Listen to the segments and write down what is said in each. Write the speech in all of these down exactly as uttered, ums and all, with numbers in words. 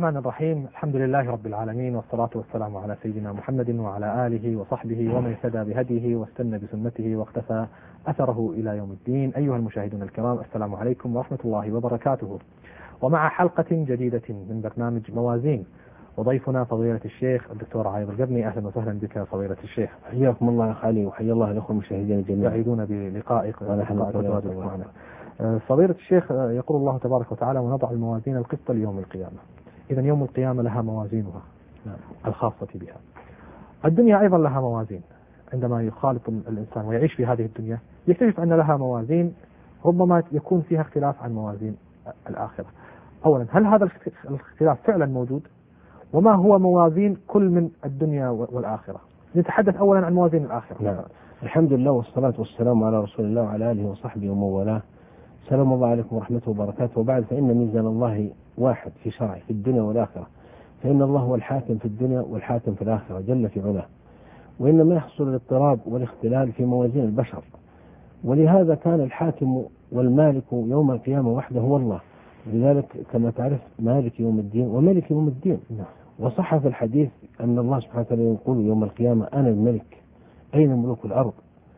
الرحمن الرحيم. الحمد لله رب العالمين، والصلاة والسلام على سيدنا محمد وعلى آله وصحبه ومن اهتدى بهديه واستنى بسنته واقتفى أثره إلى يوم الدين. أيها المشاهدون الكرام، السلام عليكم ورحمة الله وبركاته، ومع حلقة جديدة من برنامج موازين، وضيفنا فضيلة الشيخ الدكتور عايض القرني. أهلا وسهلا بك فضيلة الشيخ. حياكم الله يا خالي، وحيا الله الأخوة المشاهدين جميعا. سعيدون بلقائك وتواجدك معنا. فضيلة الشيخ، يقول الله تبارك وتعالى: ونضع الموازين القسط ليوم القيامة. إذا يوم القيامة لها موازينها الخاصة بها. الدنيا أيضا لها موازين. عندما يخالط الإنسان ويعيش في هذه الدنيا يكتشف أن لها موازين ربما يكون فيها اختلاف عن موازين الآخرة. أولا، هل هذا الاختلاف فعلا موجود؟ وما هو موازين كل من الدنيا والآخرة؟ نتحدث أولا عن موازين الآخرة. نعم. الحمد لله والصلاة والسلام على رسول الله وعلى آله وصحبه ومن والاه. سلام الله عليكم ورحمته وبركاته. وبعد، فإن ميزان الله واحد في شرعه في الدنيا والآخرة، فإن الله هو الحاكم في الدنيا والحاكم في الآخرة جل في علاه، وإنما يحصل الاضطراب والاختلال في موازين البشر، ولهذا كان الحاكم والمالك يوم القيامة وحده هو الله. لذلك كما تعرف مالك يوم الدين وملك يوم الدين. وصح في الحديث أن الله سبحانه وتعالى يقول يوم القيامة: أنا الملك، أين ملوك الأرض؟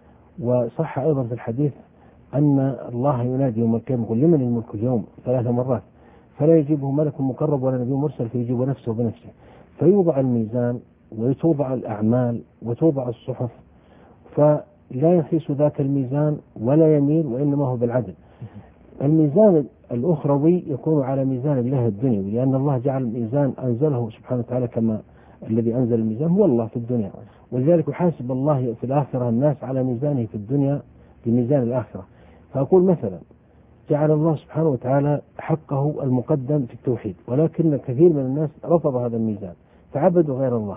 وصح أيضا في الحديث أن الله ينادي يوم القيامة: يقول: لمن الملك اليوم؟ ثلاث مرات، فلا يجيبه ملك مقرب ولا نبي مرسل، فيجيب نفسه بنفسه، فيوضع الميزان وتوضع الأعمال وتوضع الصحف، فلا يخيس ذاك الميزان ولا يميل، وإنما هو بالعدل. الميزان الأخروي يكون على ميزان الله الدنيوي، لأن الله جعل ميزان أنزله سبحانه وتعالى، كما الذي أنزل الميزان هو الله في الدنيا، ولذلك يحاسب الله في الآخرة الناس على ميزانه في الدنيا بميزان الآخرة. فأقول مثلا: جعل الله سبحانه وتعالى حقه المقدم في التوحيد، ولكن كثير من الناس رفض هذا الميزان فعبدوا غير الله.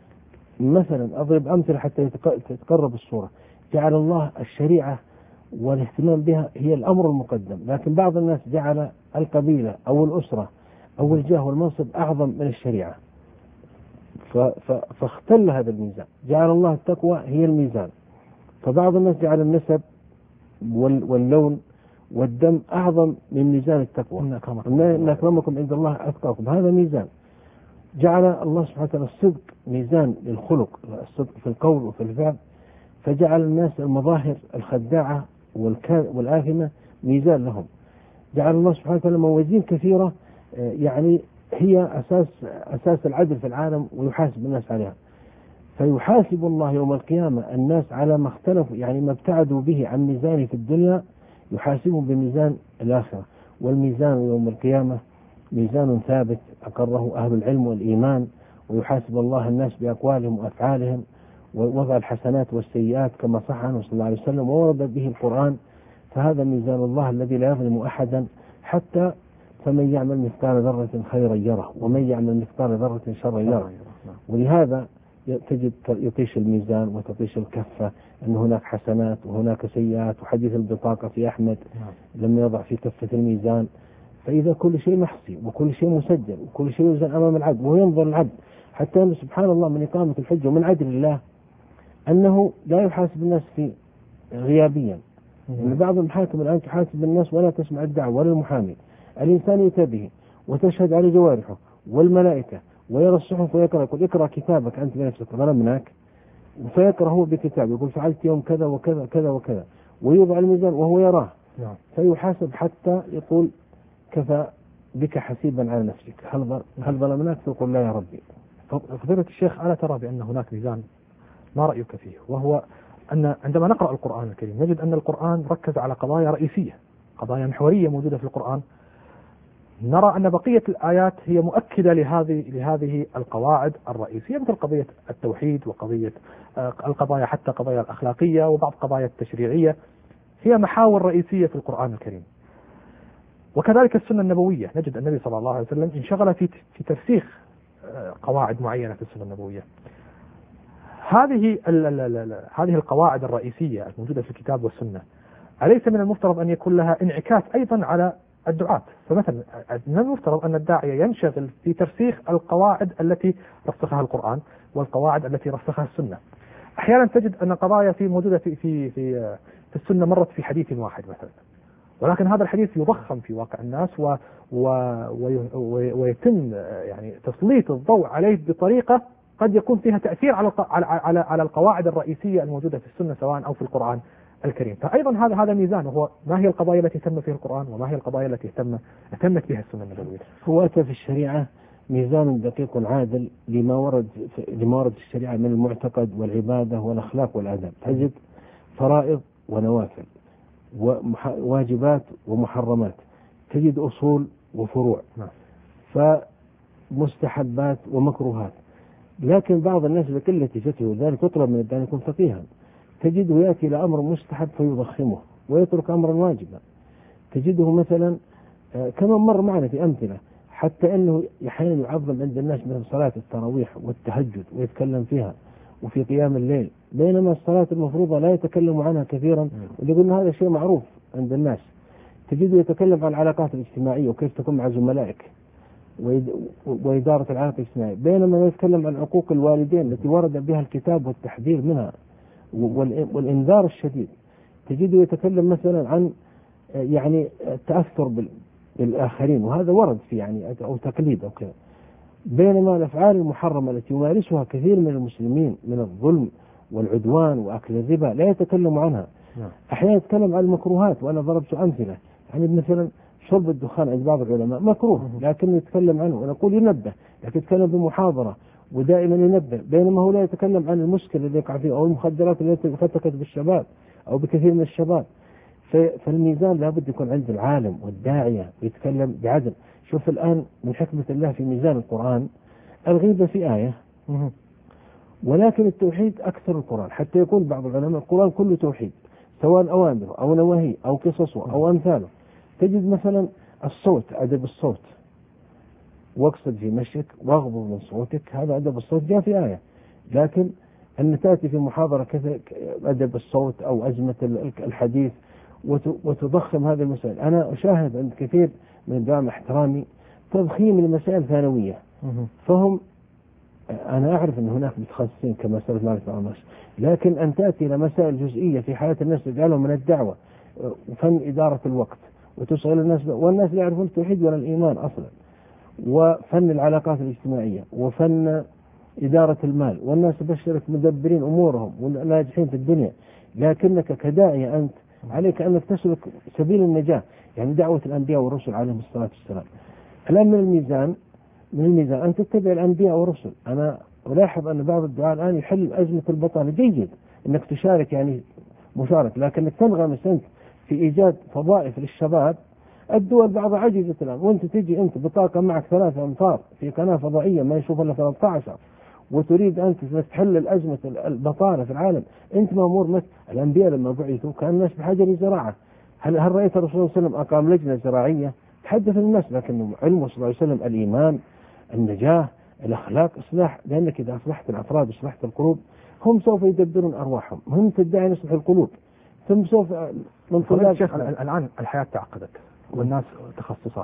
مثلا أضرب أمثلة حتى تتقرب الصورة: جعل الله الشريعة والاهتمام بها هي الأمر المقدم، لكن بعض الناس جعل القبيلة أو الأسرة أو الجاه والمنصب أعظم من الشريعة، فاختل هذا الميزان. جعل الله التقوى هي الميزان، فبعض الناس جعل النسب واللون والدم أعظم من ميزان التقوى. إن أكرمكم عند الله أتقاكم، هذا ميزان. جعل الله سبحانه وتعالى الصدق ميزان للخلق، الصدق في القول وفي الفعل، فجعل الناس المظاهر الخداعة والآثمة ميزان لهم. جعل الله سبحانه وتعالى موازين كثيرة، يعني هي أساس أساس العدل في العالم، ويحاسب الناس عليها. فيحاسب الله يوم القيامة الناس على ما اختلفوا، يعني ما ابتعدوا به عن ميزانه في الدنيا يحاسبهم بميزان الآخرة. والميزان يوم القيامة ميزان ثابت أقره أهل العلم والإيمان، ويحاسب الله الناس بأقوالهم وأفعالهم، ووضع الحسنات والسيئات كما صح عنه صلى الله عليه وسلم وورد به القرآن. فهذا ميزان الله الذي لا يظلم أحدا، حتى فمن يعمل مثقال ذرة خيرا يره، ومن يعمل مثقال ذرة شرا يره. ولهذا تجد يطيش الميزان وتطيش الكفة أن هناك حسنات وهناك سيئات. وحديث البطاقة في أحمد لما يضع في كفة الميزان، فإذا كل شيء محصي وكل شيء مسجل وكل شيء يوزن أمام العبد، وهو ينظر العبد. حتى سبحان الله من إقامة الحجة ومن عدل الله أنه لا يحاسب الناس في غيابيا. يعني بعض المحاكم الآن تحاسب الناس ولا تسمع الدعوة ولا المحامي. الإنسان يؤتى به وتشهد على جوارحه والملائكة، ويرى الصحف ويقرأ، يقول: اقرأ كتابك أنت بنفسك ظلمناك، فيقرأ هو بكتاب، يقول: فعلت يوم كذا وكذا كذا وكذا، ويوضع الميزان وهو يراه. نعم. فيحاسب حتى يقول: كفى بك حسيبا على نفسك، هل هل ظلمناك؟ فيقول: لا يا ربي. فضيلة الشيخ، ألا ترى بأن هناك ميزان ما رأيك فيه؟ وهو أن عندما نقرأ القرآن الكريم نجد أن القرآن ركز على قضايا رئيسية، قضايا محورية موجودة في القرآن. نرى أن بقية الآيات هي مؤكدة لهذه لهذه القواعد الرئيسية، مثل قضية التوحيد وقضية القضايا، حتى قضايا الأخلاقية وبعض قضايا التشريعية، هي محاور رئيسية في القرآن الكريم. وكذلك السنة النبوية، نجد النبي صلى الله عليه وسلم انشغل في في ترسيخ قواعد معينة في السنة النبوية. هذه هذه القواعد الرئيسية الموجودة في الكتاب والسنة، أليس من المفترض أن يكون لها انعكاس أيضا على الدعاة؟ فمثلا من المفترض أن الداعية ينشغل في ترسيخ القواعد التي رسخها القرآن والقواعد التي رسخها السنة. أحيانا تجد أن قضايا في موجودة في في في في السنة مرت في حديث واحد مثلا، ولكن هذا الحديث يضخم في واقع الناس و و ويتم يعني تسليط الضوء عليه بطريقة قد يكون فيها تأثير على على على القواعد الرئيسية الموجودة في السنة سواء أو في القرآن الكريم. فأيضا هذا هذا ميزان، وهو ما هي القضايا التي تم فيها القرآن وما هي القضايا التي تم اهتمت بها السنة النبوية. هو أتى في الشريعة ميزان دقيق عادل لما ورد لما ورد في الشريعة من المعتقد والعبادة والأخلاق والآداب. تجد فرائض ونوافل وواجبات ومحرمات، تجد أصول وفروع، فمستحبات ومكروهات. لكن بعض الناس بقلة جهته ذلك يطلب من الداعي يكون فقيها، تجده يأتي إلى أمر مستحب فيضخمه ويترك أمرا واجبا. تجده مثلا كما مر معنا في أمثلة حتى أنه أحيانا يعظم عند الناس مثل صلاة التراويح والتهجد ويتكلم فيها وفي قيام الليل، بينما الصلاة المفروضة لا يتكلم عنها كثيرا، ويقول هذا شيء معروف عند الناس. تجده يتكلم عن العلاقات الاجتماعية وكيف تكون مع زملائك وإدارة العلاقة الاجتماعية، بينما يتكلم عن عقوق الوالدين التي ورد بها الكتاب والتحذير منها والإنذار الشديد. تجده يتكلم مثلا عن يعني التأثر بالآخرين، وهذا ورد في يعني أو تقليد أو كذا، بينما الأفعال المحرمة التي يمارسها كثير من المسلمين من الظلم والعدوان وأكل الربا لا يتكلم عنها. أحيانا يتكلم عن المكروهات، وأنا ضربت أمثلة يعني مثلا شرب الدخان عند بعض العلماء مكروه لكن يتكلم عنه، ونقول ينبه لكن يتكلم بمحاضرة ودائما ينبه، بينما هو لا يتكلم عن المشكلة اللي يقع فيه أو المخدرات التي فتكت بالشباب أو بكثير من الشباب. فالميزان لابد يكون عند العالم والداعية ويتكلم بعدل. شوف الآن من حكمة الله في ميزان القرآن الغيبة في آية، ولكن التوحيد أكثر القرآن، حتى يقول بعض العلماء القرآن كله توحيد سواء أوامره أو نواهيه أو قصصه أو أمثاله. تجد مثلا الصوت، أدب الصوت، واقصد في مشيك واغضب من صوتك، هذا أدب الصوت جاء في آية. لكن أن تأتي في محاضرة كذا أدب الصوت أو أزمة الحديث وتضخم هذه المسائل. أنا أشاهد عند كثير من دوام احترامي تضخيم المسائل ثانوية، فهم أنا أعرف أن هناك متخصصين كما سألت معرفة عن الناس، لكن أن تأتي إلى مسائل جزئية في حياة الناس تجعلهم من الدعوة وفن إدارة الوقت وتشغل الناس، والناس لا يعرفون التوحيد ولا الإيمان أصلا، وفن العلاقات الاجتماعية وفن إدارة المال، والناس تبشرك مدبرين أمورهم وناجحين في الدنيا، لكنك كداعية أنت عليك أنك تسلك سبيل النجاة، يعني دعوة الأنبياء والرسل عليهم الصلاة والسلام. الآن من الميزان من الميزان أن تتبع الأنبياء والرسل. أنا ألاحظ أن بعض الدعاء الآن يحل أزمة البطالة، جيد أنك تشارك يعني مشارك، لكنك تنغمس أنت في إيجاد وظائف للشباب. الدول بعضها عجزت الآن، وأنت تجي أنت بطاقة معك ثلاثة أمتار في قناة فضائية ما يشوف إلا ثلاثة عشر، وتريد أنت تحل الأزمة البطالة في العالم. أنت مأمور مثل الأنبياء لما بعثوا كان الناس بحاجة لزراعة. هل هل رأيت الرسول صلى الله عليه وسلم أقام لجنة زراعية تحدث الناس؟ لكن علمه صلى الله عليه وسلم الإيمان، النجاة، الأخلاق، إصلاح، لأنك إذا أصلحت الأفراد أصلحت القلوب هم سوف يدبرون أرواحهم. هم تدعي نصلح القلوب ثم سوف من خلال الشيخ. الآن الحياة تعقدت والناس تخصصات،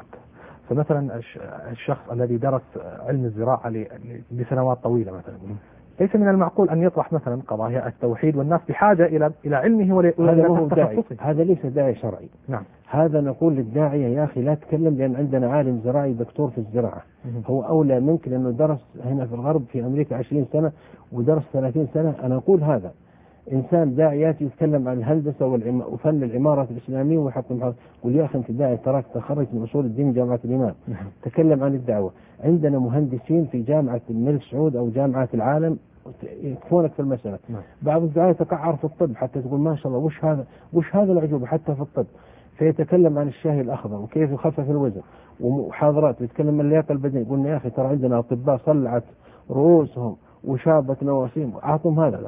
فمثلا الشخص الذي درس علم الزراعة لسنوات طويلة مثلا ليس من المعقول أن يطرح مثلا قضايا التوحيد والناس بحاجة إلى إلى علمه وإلى تخصصه. هذا ليس داعي شرعي. نعم. هذا نقول للداعية يا أخي لا تتكلم، لأن عندنا عالم زراعي دكتور في الزراعة هو أولى منك، لأنه درس هنا في الغرب في أمريكا عشرين سنة ودرس ثلاثين سنة. أنا أقول هذا إنسان داعيات يتكلم عن الهندسة وفن العمارة الإسلامية ويحط محاضرة، يقول يا أخي أنت داعي تراك تخرج من أصول الدين جامعة الإمام تكلم عن الدعوة. عندنا مهندسين في جامعة الملك سعود أو جامعات العالم يكفونك في المسألة. بعض الدعاة يتقعر في الطب حتى تقول ما شاء الله وش هذا وش هذا العجوبة حتى في الطب، فيتكلم عن الشاي الأخضر وكيف يخفف الوزن ومحاضرات ويتكلم عن اللياقة البدنية. يقول يا أخي ترى عندنا أطباء صلعت رؤوسهم وشابت نواسيم أعطهم هذا.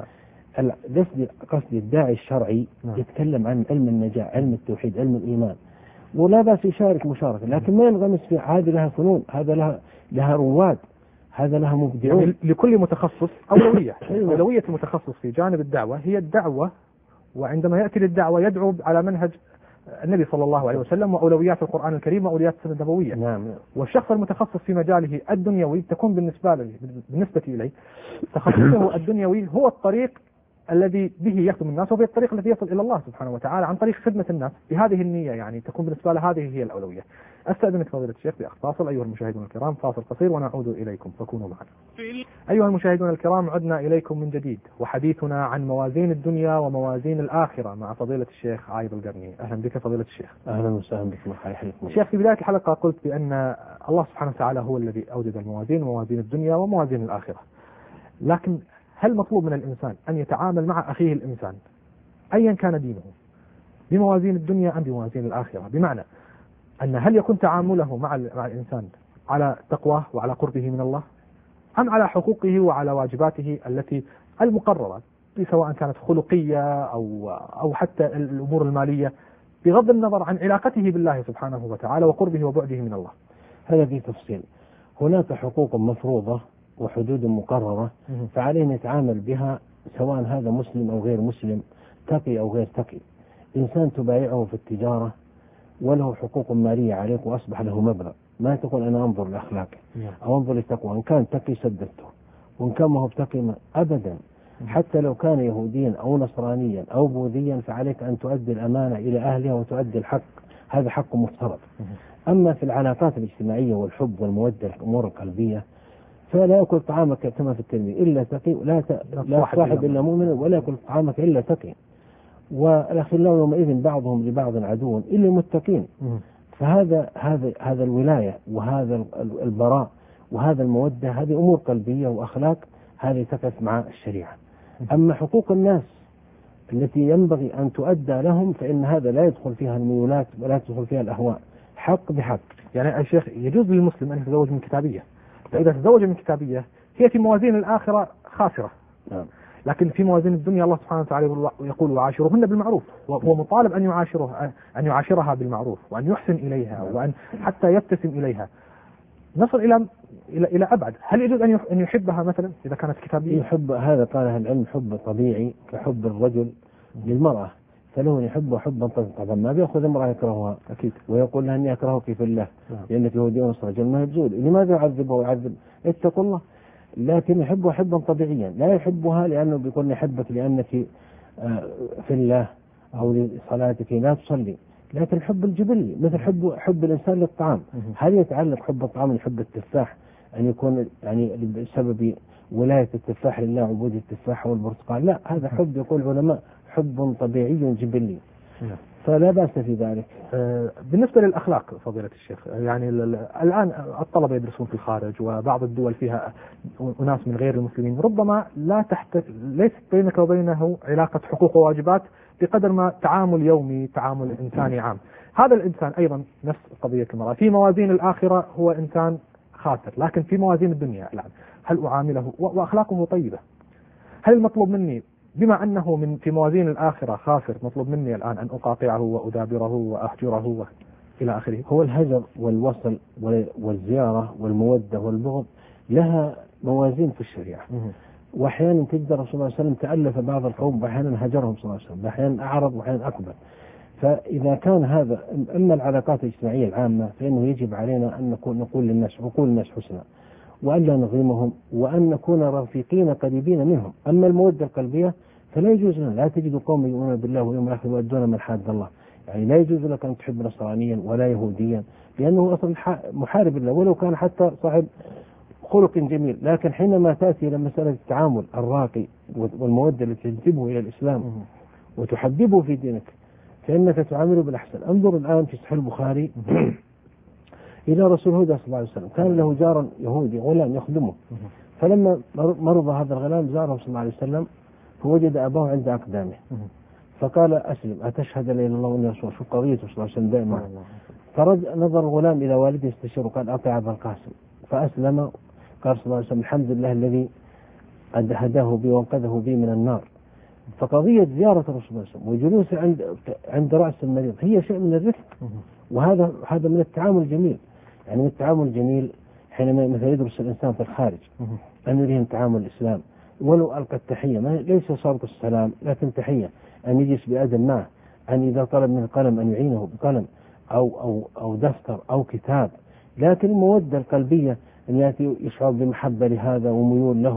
قصدي قصدي الداعي الشرعي يتكلم عن علم النجاة، علم التوحيد، علم الإيمان، ولا بأس يشارك مشاركة، لكن ما ينغمس في هذه لها فنون، هذا لها لها رواد، هذا لها مبدعون. يعني لكل متخصص أولوية. أولوية المتخصص في جانب الدعوة هي الدعوة، وعندما يأتي للدعوة يدعو على منهج النبي صلى الله عليه وسلم وأولويات القرآن الكريم وأولويات السنة النبوية. نعم. والشخص المتخصص في مجاله الدنيوي تكون بالنسبة له بالنسبة إليه تخصصه الدنيوي هو الطريق الذي به يخدم الناس، وفي الطريق الذي يصل إلى الله سبحانه وتعالى عن طريق خدمة الناس بهذه النية، يعني تكون بالنسبة له هذه هي الأولوية. أستأذنك فضيلة الشيخ بأخ فاصل. أيها المشاهدون الكرام، فاصل قصير ونعود إليكم، فكونوا معنا. أيها المشاهدون الكرام، عدنا إليكم من جديد وحديثنا عن موازين الدنيا وموازين الآخرة مع فضيلة الشيخ عايض القرني. أهلا بك فضيلة الشيخ. أهلا وسهلا بكم. حياكم الشيخ، في بداية الحلقة قلت بأن الله سبحانه وتعالى هو الذي أوجد الموازين، موازين الدنيا وموازين الآخرة، لكن هل مطلوب من الإنسان أن يتعامل مع أخيه الإنسان أيا كان دينه بموازين الدنيا أم بموازين الآخرة؟ بمعنى أن هل يكون تعامله مع مع الإنسان على تقواه وعلى قربه من الله، أم على حقوقه وعلى واجباته التي المقررة، سواء كانت خلقية أو أو حتى الأمور المالية، بغض النظر عن علاقته بالله سبحانه وتعالى وقربه وبعده من الله؟ هذا في تفصيل. هناك حقوق مفروضة وحدود مقررة، فعليه نتعامل بها سواء هذا مسلم أو غير مسلم، تقي أو غير تقي. إنسان تبايعه في التجارة وله حقوق مالية عليك وأصبح له مبلغ، ما تقول أنا أنظر لأخلاقه أو أنظر لتقوى، إن كان تقي سددته وإن كان ما هو تقي أبدا. حتى لو كان يهوديا أو نصرانيا أو بوذيا فعليك أن تؤدي الأمانة إلى أهلها وتؤدي الحق، هذا حق مفترض. أما في العلاقات الاجتماعية والحب والمودة الأمور القلبية فلا يأكل طعامك كما في الترمذي إلا تقي، ولا ت... لا صاحب إلا مؤمن، ولا يأكل طعامك إلا تقي، والأخلاء يومئذ بعضهم لبعض عدو إلا المتقين. فهذا هذا هذا الولاية وهذا البراء وهذا المودة، هذه أمور قلبية وأخلاق، هذه تقف مع الشريعة. أما حقوق الناس التي ينبغي أن تؤدى لهم فإن هذا لا يدخل فيها الميولات ولا يدخل فيها الأهواء، حق بحق. يعني يا شيخ، يجوز للمسلم أن يتزوج من كتابية، فإذا تزوج من كتابية هي في موازين الآخرة خاسرة، نعم. لكن في موازين الدنيا الله سبحانه وتعالى يقول وعاشرهن بالمعروف، وهو مطالب أن يعاشره أن يعاشرها بالمعروف وأن يحسن إليها وأن حتى يبتسم إليها. نصل إلى إلى إلى أبعد، هل يجوز أن أن يحبها مثلا إذا كانت كتابية؟ يحب، هذا قال أهل العلم حب طبيعي كحب الرجل للمرأة، فله يحب حبا طبعا ما بيأخذ امرأة يكرهها أكيد ويقول لها أني أكرهك في الله لأنك يهودي ونصراني، رجل ما يجوز، لماذا يعذبه ويعذب؟ اتقوا الله. لكن يحبها حبا طبيعيا، لا يحبها لأنه بيقول يحبك لأنك في الله أو لصلاتك لا تصلي، لكن حب الجبلي مثل حب حب الإنسان للطعام. هل يتعلق حب الطعام لحب التفاح أن يكون يعني بسبب ولاية التفاح لله عبودية التفاح والبرتقال؟ لا، هذا حب يقول العلماء حب طبيعي جبلي، فلا بأس في ذلك. بالنسبة للأخلاق فضيلة الشيخ، يعني الآن الطلبة يدرسون في الخارج وبعض الدول فيها أناس من غير المسلمين، ربما لا تحت ليست بينك وبينه علاقة حقوق وواجبات بقدر ما تعامل يومي، تعامل إنساني عام. هذا الإنسان أيضا نفس قضية المرأة، في موازين الآخرة هو إنسان خاسر، لكن في موازين الدنيا الآن هل أعامله وأخلاقه طيبة؟ هل المطلوب مني بما أنه من في موازين الآخرة خاسر مطلوب مني الآن أن أقاطعه وأدابره وأهجره إلى آخره؟ هو الهجر والوصل والزيارة والمودة والبغض لها موازين في الشريعة. وأحيانا تجد الرسول صلى الله عليه وسلم تألف بعض القوم وأحيانا هجرهم صلى الله عليه وسلم، أحيانا أعرض وأحيانا أقبل. فإذا كان هذا أما العلاقات الاجتماعية العامة فإنه يجب علينا أن نقول, نقول للناس وقول الناس حسنا وأن لا نظلمهم وأن نكون رفيقين قريبين منهم. أما المودة القلبية فلا يجوز لنا، لا تجد قوم يؤمنون بالله واليوم الآخر ويؤدون من حاد الله، يعني لا يجوز لك أن تحب نصرانيا ولا يهوديا لأنه أصلا محارب الله ولو كان حتى صاحب خلق جميل. لكن حينما تأتي إلى مسألة التعامل الراقي والمودة التي تجذبه إلى الإسلام وتحببه في دينك فإنك تعامله بالأحسن. انظر الآن في صحيح البخاري إلى رسول هدى صلى الله عليه وسلم، كان له جارا يهودي غلام يخدمه، فلما مرض هذا الغلام زاره صلى الله عليه وسلم فوجد أباه عند أقدامه فقال أسلم أتشهد لا إله إلا الله وأني رسول. شو قضيته صلى الله عليه وسلم دائما. فرجع نظر الغلام إلى والده استشيره وقال أطع أبا القاسم، فأسلم. قال صلى الله عليه وسلم الحمد لله الذي قد هداه بي وانقذه بي من النار. فقضية زيارة الرسول صلى الله عليه وسلم وجلوسه عند عند رأس المريض هي شيء من الرفق، وهذا هذا من التعامل الجميل. يعني من التعامل الجميل حينما مثلا يدرس الإنسان في الخارج أن يريهم تعامل الإسلام ولو ألقى التحية، ليس صادق السلام لكن تحية، أن يجلس بأدب معه، أن إذا طلب من القلم أن يعينه بقلم أو أو أو دفتر أو كتاب. لكن المودة القلبية أن يأتي يشعر بمحبة لهذا وميول له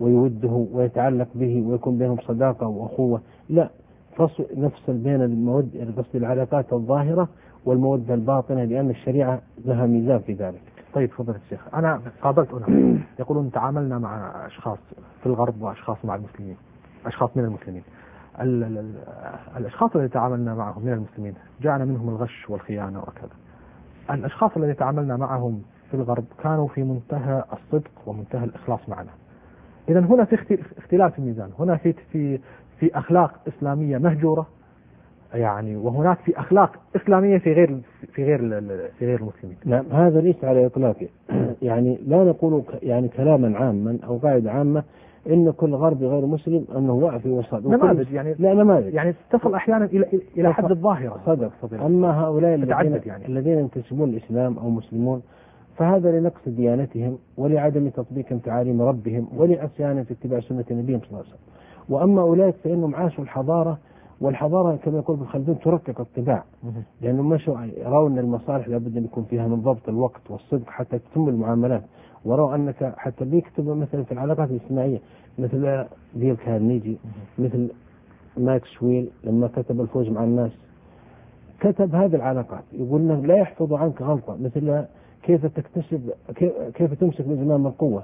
ويوده ويتعلق به ويكون بينهم صداقة وأخوة، لا، فصل نفصل بين المودة قصد العلاقات الظاهرة والمودة الباطنة، لأن الشريعة لها ميزان في ذلك. طيب فضيلة الشيخ، أنا قابلت أناس يقولون تعاملنا مع أشخاص في الغرب وأشخاص مع المسلمين، أشخاص من المسلمين. ال ال ال الأشخاص الذين تعاملنا معهم من المسلمين جاءنا منهم الغش والخيانة وكذا. الأشخاص الذين تعاملنا معهم في الغرب كانوا في منتهى الصدق ومنتهى الإخلاص معنا. إذا هنا في اختلاف في الميزان، هنا في في في أخلاق إسلامية مهجورة يعني، وهناك في أخلاق إسلامية في غير في غير في غير المسلمين. لا، هذا ليس على إطلاقه. يعني لا نقول يعني كلاما عاما أو قاعدة عامة إن كل غربي غير مسلم أنه واقع في وسط. نماذج يعني، لا نماذج يعني تصل أحيانا إلى إلى حد الظاهرة. صدق. أما هؤلاء الذين يعني. الذين ينتسبون الإسلام أو مسلمون فهذا لنقص ديانتهم ولعدم تطبيق تعاليم ربهم ولعصيان في اتباع سنة النبي صلى الله عليه وسلم. وأما أولئك فإنهم عاشوا الحضارة، والحضارة كما يقول ابن خلدون ترقق الطباع، لأنهم مشوا يرون أن المصالح لابد أن يكون فيها من ضبط الوقت والصدق حتى تتم المعاملات، ورأوا أنك حتى بيكتب مثلا في العلاقات الاجتماعية مثل ديل كارنيجي، مثل ماكس ويل لما كتب الفوز مع الناس كتب هذه العلاقات، يقول أنه لا يحفظ عنك غلطة مثل كيف تكتسب كيف تمسك بزمام القوة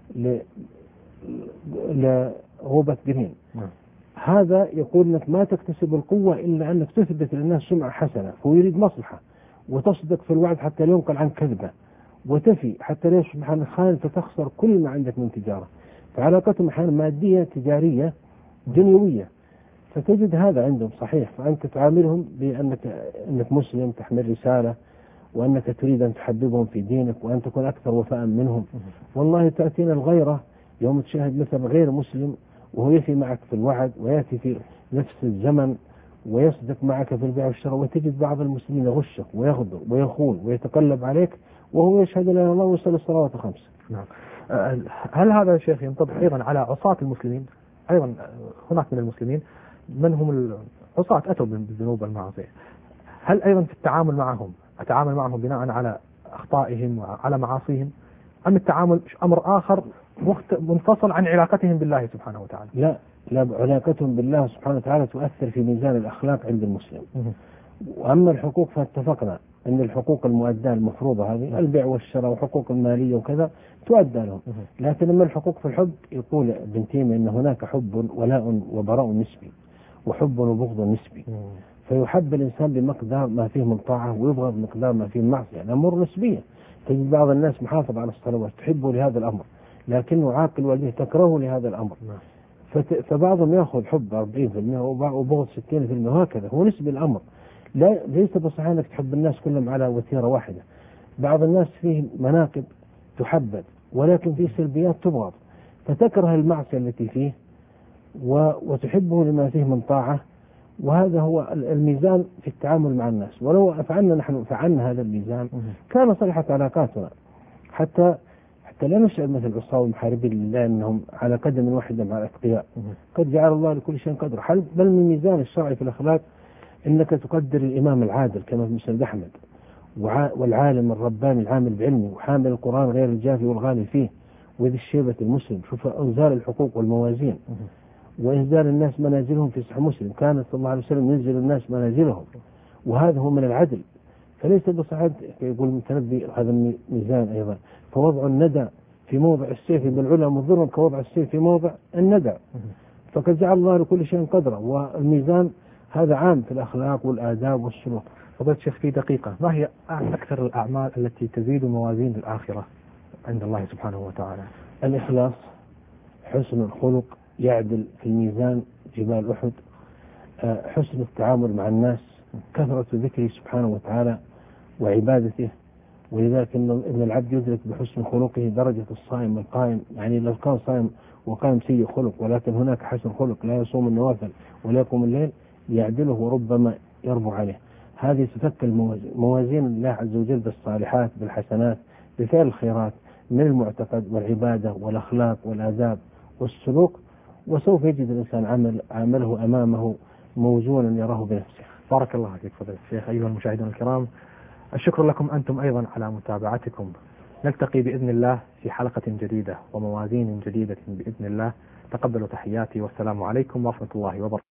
لروبرت جرين. هذا يقول انك ما تكتسب القوة الا انك تثبت للناس سمعة حسنة، هو يريد مصلحة، وتصدق في الوعد حتى لا ينقل عن كذبة، وتفي حتى لا يصبح عن خائن فتخسر كل ما عندك من تجارة. فعلاقتهم احيانا مادية تجارية دنيوية، فتجد هذا عندهم صحيح. فأنت تعاملهم بأنك أنك مسلم تحمل رسالة، وأنك تريد أن تحببهم في دينك وأن تكون أكثر وفاء منهم. والله تأتينا الغيرة يوم تشاهد مثل غير مسلم وهو يفي معك في الوعد ويأتي في نفس الزمن ويصدق معك في البيع والشراء، وتجد بعض المسلمين يغشك ويغدر ويخون ويتقلب عليك وهو يشهد لا إله إلا الله ويصلي الصلوات الخمس. نعم. هل هذا يا شيخ ينطبق أيضا على عصاة المسلمين؟ أيضا هناك من المسلمين من هم العصاة أتوا بالذنوب والمعاصي، هل أيضا في التعامل معهم أتعامل معهم بناء على أخطائهم وعلى معاصيهم، أم التعامل أمر آخر منفصل عن علاقتهم بالله سبحانه وتعالى؟ لا لا، علاقتهم بالله سبحانه وتعالى تؤثر في ميزان الأخلاق عند المسلم. وأما الحقوق فاتفقنا أن الحقوق المؤداة المفروضة هذه البيع والشراء وحقوق المالية وكذا تؤدى لهم، لكن أما الحقوق في الحب يقول ابن تيمية أن هناك حب ولاء وبراء نسبي وحب وبغض نسبي، فيحب الإنسان بمقدار ما فيه من طاعة ويبغض بمقدار ما فيه من معصية. الأمور نسبية، تجد بعض الناس محافظ على الصلوات تحبه لهذا الأمر لكنه عاقل والديه تكرهه لهذا الأمر، فبعضهم يأخذ حب أربعين بالمئة وبغض ستين بالمئة وهكذا، هو نسبي الأمر. لا ليس بصحيح أنك تحب الناس كلهم على وتيرة واحدة، بعض الناس فيه مناقب تحبب ولكن فيه سلبيات تبغض، فتكره المعصية التي فيه وتحبه لما فيه من طاعة. وهذا هو الميزان في التعامل مع الناس. ولو فعلنا نحن فعلنا هذا الميزان كان صلحت علاقاتنا، حتى حتى لا نشعر مثل عصاة المحاربين لله أنهم على قدم واحدة مع الأتقياء. قد جعل الله لكل شيء قدر، بل من الميزان الشرعي في الأخلاق أنك تقدر الإمام العادل كما في مسند أحمد، والعالم الرباني العامل بعلمه وحامل القرآن غير الجافي والغالي فيه، وذي الشيبة المسلم. شوف إنزال الحقوق والموازين وإنزال الناس منازلهم في صحيح مسلم، كان صلى الله عليه وسلم ينزل الناس منازلهم، وهذا هو من العدل. فليس بصعد يقول المتنبي هذا ميزان أيضا، فوضع الندى في موضع السيف بالعلا مضر كوضع السيف في موضع الندى، فقد جعل الله لكل شيء قدرا. والميزان هذا عام في الأخلاق والآداب والسلوك. فضيلة الشيخ في دقيقة، ما هي أكثر الأعمال التي تزيد موازين الآخرة عند الله سبحانه وتعالى؟ الإخلاص، حسن الخلق يعدل في الميزان جبال أحد، حسن التعامل مع الناس، كثرة ذكره سبحانه وتعالى وعبادته. ولذلك إن العبد يدرك بحسن خلقه درجة الصائم القائم، يعني لو كان صائم وقائم سيء خلق ولكن هناك حسن خلق لا يصوم النوافل ولا يقوم الليل يعدله وربما يربو عليه. هذه تفكر موازين الله عز وجل بالصالحات بالحسنات بفعل الخيرات من المعتقد والعبادة والأخلاق والآداب والسلوك، وسوف يجد الإنسان عمل عمله أمامه موزونا يراه بنفسه. بارك الله فيك فضيلة الشيخ. أيها المشاهدون الكرام، الشكر لكم أنتم أيضا على متابعتكم نلتقي بإذن الله في حلقة جديدة وموازين جديدة بإذن الله. تقبلوا تحياتي والسلام عليكم ورحمة الله وبركاته.